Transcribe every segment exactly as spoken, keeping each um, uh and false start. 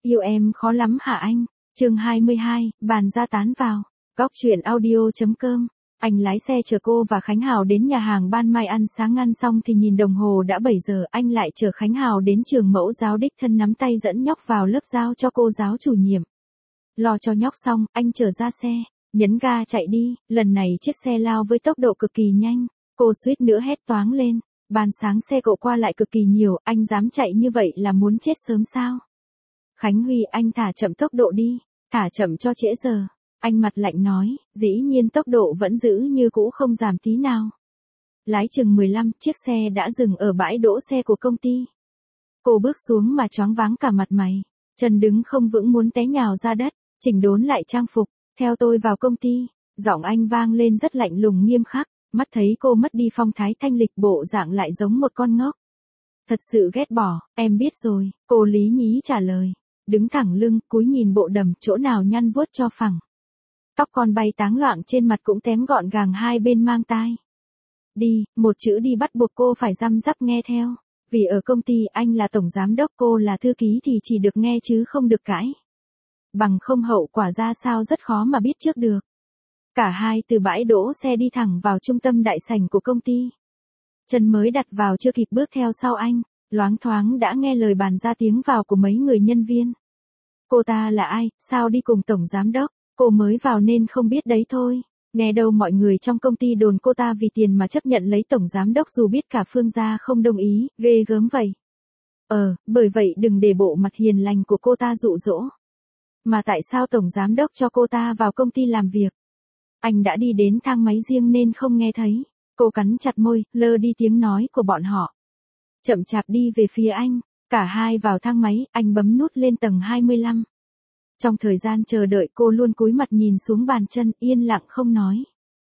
Yêu em khó lắm hả anh? Chương hai mươi hai, bàn ra tán vào. Góc chuyện audio.com. Anh lái xe chở cô và Khánh Hào đến nhà hàng ban mai ăn sáng, ăn xong thì nhìn đồng hồ đã bảy giờ, anh lại chở Khánh Hào đến trường mẫu giáo, đích thân nắm tay dẫn nhóc vào lớp giao cho cô giáo chủ nhiệm. Lo cho nhóc xong, anh chở ra xe, nhấn ga chạy đi, lần này chiếc xe lao với tốc độ cực kỳ nhanh, cô suýt nữa hét toáng lên. Ban sáng xe cộ qua lại cực kỳ nhiều, anh dám chạy như vậy là muốn chết sớm sao? Khánh Huy, anh thả chậm tốc độ đi, thả chậm cho trễ giờ. Anh mặt lạnh nói, dĩ nhiên tốc độ vẫn giữ như cũ, không giảm tí nào. Lái chừng mười lăm, chiếc xe đã dừng ở bãi đỗ xe của công ty. Cô bước xuống mà choáng váng cả mặt mày, chân đứng không vững muốn té nhào ra đất, chỉnh đốn lại trang phục, theo tôi vào công ty. Giọng anh vang lên rất lạnh lùng nghiêm khắc, mắt thấy cô mất đi phong thái thanh lịch, bộ dạng lại giống một con ngốc. Thật sự ghét bỏ, em biết rồi, cô lý nhí trả lời. Đứng thẳng lưng, cúi nhìn bộ đầm, chỗ nào nhăn vuốt cho phẳng. Tóc con bay táng loạn trên mặt cũng tém gọn gàng hai bên mang tai. Đi, một chữ đi bắt buộc cô phải răm rắp nghe theo. Vì ở công ty anh là tổng giám đốc, cô là thư ký thì chỉ được nghe chứ không được cãi. Bằng không hậu quả ra sao rất khó mà biết trước được. Cả hai từ bãi đỗ xe đi thẳng vào trung tâm đại sảnh của công ty. Chân mới đặt vào chưa kịp bước theo sau anh, loáng thoáng đã nghe lời bàn ra tiếng vào của mấy người nhân viên. Cô ta là ai, sao đi cùng tổng giám đốc? Cô mới vào nên không biết đấy thôi. Nghe đâu mọi người trong công ty đồn cô ta vì tiền mà chấp nhận lấy tổng giám đốc dù biết cả Phương gia không đồng ý, ghê gớm vậy. Ờ, bởi vậy đừng để bộ mặt hiền lành của cô ta dụ dỗ. Mà tại sao tổng giám đốc cho cô ta vào công ty làm việc? Anh đã đi đến thang máy riêng nên không nghe thấy. Cô cắn chặt môi, lơ đi tiếng nói của bọn họ. Chậm chạp đi về phía anh. Cả hai vào thang máy, anh bấm nút lên tầng hai mươi lăm. Trong thời gian chờ đợi cô luôn cúi mặt nhìn xuống bàn chân, yên lặng không nói.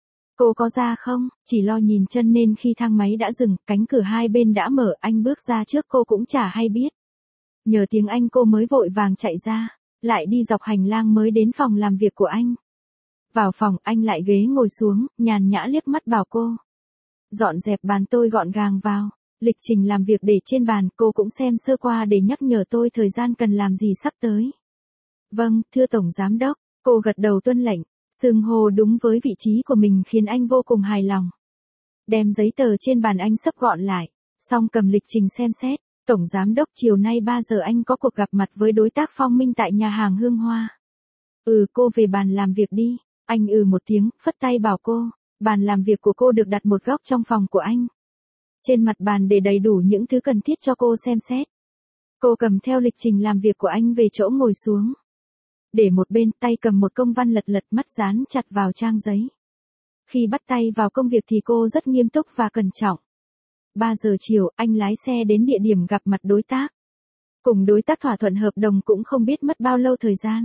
Cô có ra không? Chỉ lo nhìn chân nên khi thang máy đã dừng, cánh cửa hai bên đã mở, anh bước ra trước cô cũng chả hay biết. Nhờ tiếng Anh cô mới vội vàng chạy ra, lại đi dọc hành lang mới đến phòng làm việc của anh. Vào phòng, anh lại ghế ngồi xuống, nhàn nhã liếc mắt bảo cô. Dọn dẹp bàn tôi gọn gàng vào. Lịch trình làm việc để trên bàn, cô cũng xem sơ qua để nhắc nhở tôi thời gian cần làm gì sắp tới. Vâng, thưa tổng giám đốc, cô gật đầu tuân lệnh, xưng hô đúng với vị trí của mình khiến anh vô cùng hài lòng. Đem giấy tờ trên bàn anh sắp gọn lại, xong cầm lịch trình xem xét. Tổng giám đốc, chiều nay ba giờ anh có cuộc gặp mặt với đối tác Phong Minh tại nhà hàng Hương Hoa. Ừ, cô về bàn làm việc đi. Anh ừ một tiếng, phất tay bảo cô. Bàn làm việc của cô được đặt một góc trong phòng của anh. Trên mặt bàn để đầy đủ những thứ cần thiết cho cô xem xét. Cô cầm theo lịch trình làm việc của anh về chỗ ngồi xuống. Để một bên, tay cầm một công văn lật lật, mắt dán chặt vào trang giấy. Khi bắt tay vào công việc thì cô rất nghiêm túc và cẩn trọng. ba giờ chiều, anh lái xe đến địa điểm gặp mặt đối tác. Cùng đối tác thỏa thuận hợp đồng cũng không biết mất bao lâu thời gian.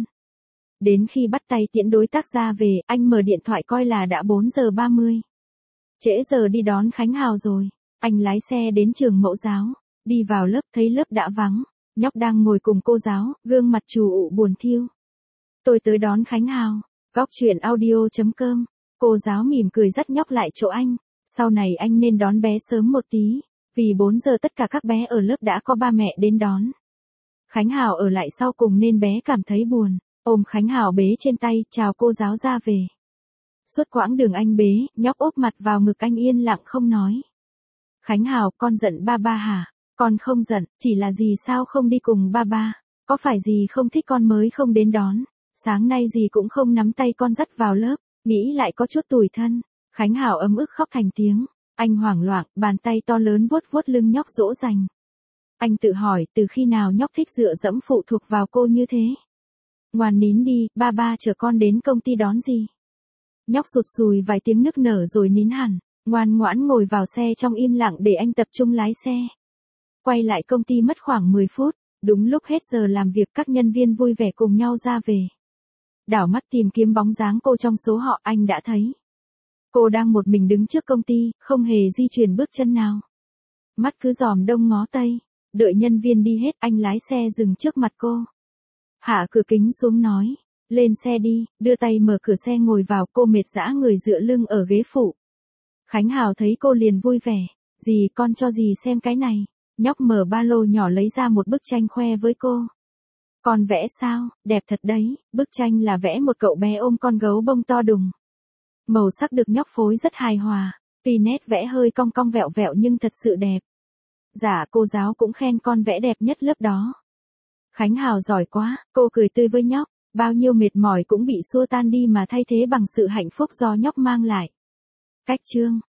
Đến khi bắt tay tiễn đối tác ra về, anh mở điện thoại coi là đã bốn giờ ba mươi. Trễ giờ đi đón Khánh Hào rồi. Anh lái xe đến trường mẫu giáo, đi vào lớp thấy lớp đã vắng, nhóc đang ngồi cùng cô giáo, gương mặt trù ụ buồn thiu. Tôi tới đón Khánh Hào. Góc chuyện audio.com. Cô giáo mỉm cười dắt nhóc lại chỗ anh. Sau này anh nên đón bé sớm một tí, vì bốn giờ tất cả các bé ở lớp đã có ba mẹ đến đón. Khánh Hào ở lại sau cùng nên bé cảm thấy buồn, ôm Khánh Hào bế trên tay, chào cô giáo ra về. Suốt quãng đường anh bế, nhóc úp mặt vào ngực anh yên lặng không nói. Khánh Hào, con giận ba ba hả? Con không giận, chỉ là dì sao không đi cùng ba ba? Có phải dì không thích con mới không đến đón? Sáng nay dì cũng không nắm tay con dắt vào lớp, nghĩ lại có chút tủi thân. Khánh Hào ấm ức khóc thành tiếng. Anh hoảng loạn, bàn tay to lớn vuốt vuốt lưng nhóc dỗ dành. Anh tự hỏi, từ khi nào nhóc thích dựa dẫm phụ thuộc vào cô như thế? Ngoan nín đi, ba ba chở con đến công ty đón dì. Nhóc sụt sùi vài tiếng nức nở rồi nín hẳn, ngoan ngoãn ngồi vào xe trong im lặng để anh tập trung lái xe. Quay lại công ty mất khoảng mười phút, đúng lúc hết giờ làm việc, các nhân viên vui vẻ cùng nhau ra về. Đảo mắt tìm kiếm bóng dáng cô trong số họ, anh đã thấy. Cô đang một mình đứng trước công ty, không hề di chuyển bước chân nào. Mắt cứ dòm đông ngó tây, đợi nhân viên đi hết, anh lái xe dừng trước mặt cô. Hạ cửa kính xuống nói, lên xe đi, đưa tay mở cửa xe ngồi vào, cô mệt dã người dựa lưng ở ghế phụ. Khánh Hào thấy cô liền vui vẻ, dì con cho dì xem cái này. Nhóc mở ba lô nhỏ lấy ra một bức tranh khoe với cô. Con vẽ sao, đẹp thật đấy, bức tranh là vẽ một cậu bé ôm con gấu bông to đùng. Màu sắc được nhóc phối rất hài hòa, tuy nét vẽ hơi cong cong vẹo vẹo nhưng thật sự đẹp. Dạ cô giáo cũng khen con vẽ đẹp nhất lớp đó. Khánh Hào giỏi quá, cô cười tươi với nhóc, bao nhiêu mệt mỏi cũng bị xua tan đi mà thay thế bằng sự hạnh phúc do nhóc mang lại. Cách chương